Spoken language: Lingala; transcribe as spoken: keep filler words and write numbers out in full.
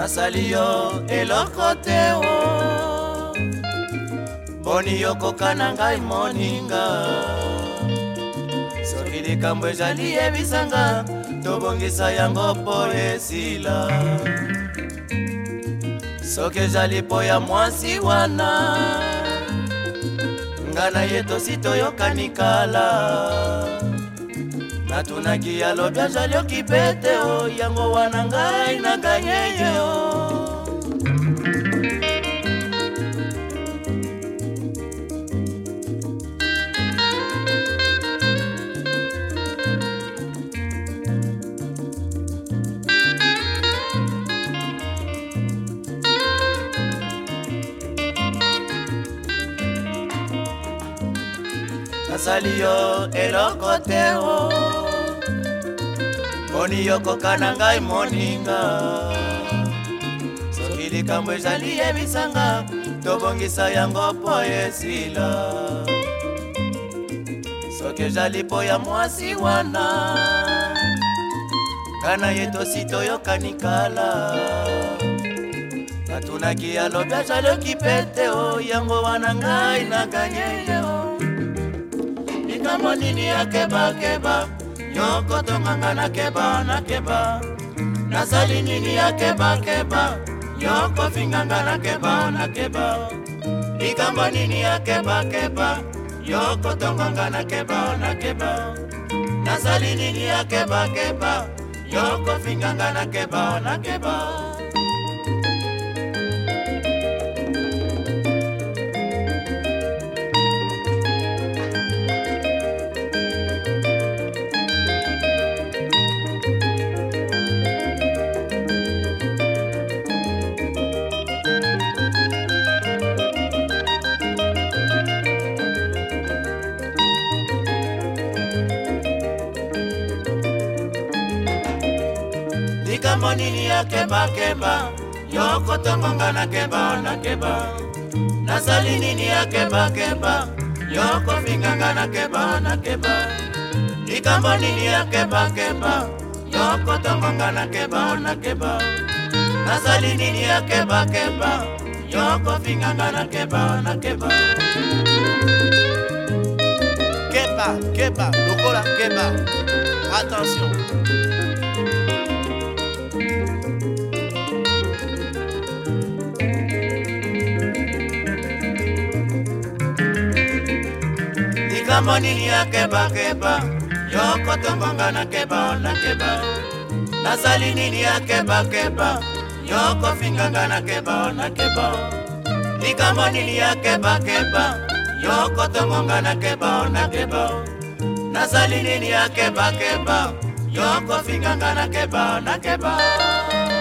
nasali yo eloko te o, boni yokoka na ngai moninga. Soki likambo ezali yebisanga, tobongisa yango po esila. Soki ezali po ya mwasi wana, nga na ye tosi toyokani kala. Natunaki alobi azali okipete o, yango wana ngai naganye yo. Nasali yo eloko te o, boni yokoka na ngai moninga. Soki likambo ezali yebisanga, tobongisa yango po esila. Soki ezali po ya mwasi wana, kana ye tosi toyokani kala. Natunaki alobi azali okipete o, yango wana ngai naganye yo. Likambo nini ya keba keba, nyoko tonganga na keba na keba. Nasali nini ya keba keba, nyoko finganga na keba na keba. Likambo nini ya keba keba, nyoko tonganga na keba na keba. Nasali nini ya keba keba, nyoko finganga na keba na keba. Likambo nini ya keba keba, yoko tonganga na keba na keba. Nasali nini ya keba keba, yoko finganga na keba na keba. Likambo nini ya keba keba, yoko tonganga na keba na keba. Nasali nini ya keba keba, yoko finganga na keba na keba. Keba, keba, lokola keba. Attention. Likambo nini ya keba keba, yoko tonganga na keba na keba. Nasali nini ya keba keba, yoko finganga na keba na keba. Likambo nini ya keba keba, yoko tonganga na keba na keba. Nasali nini ya keba keba, yoko finganga na keba na keba.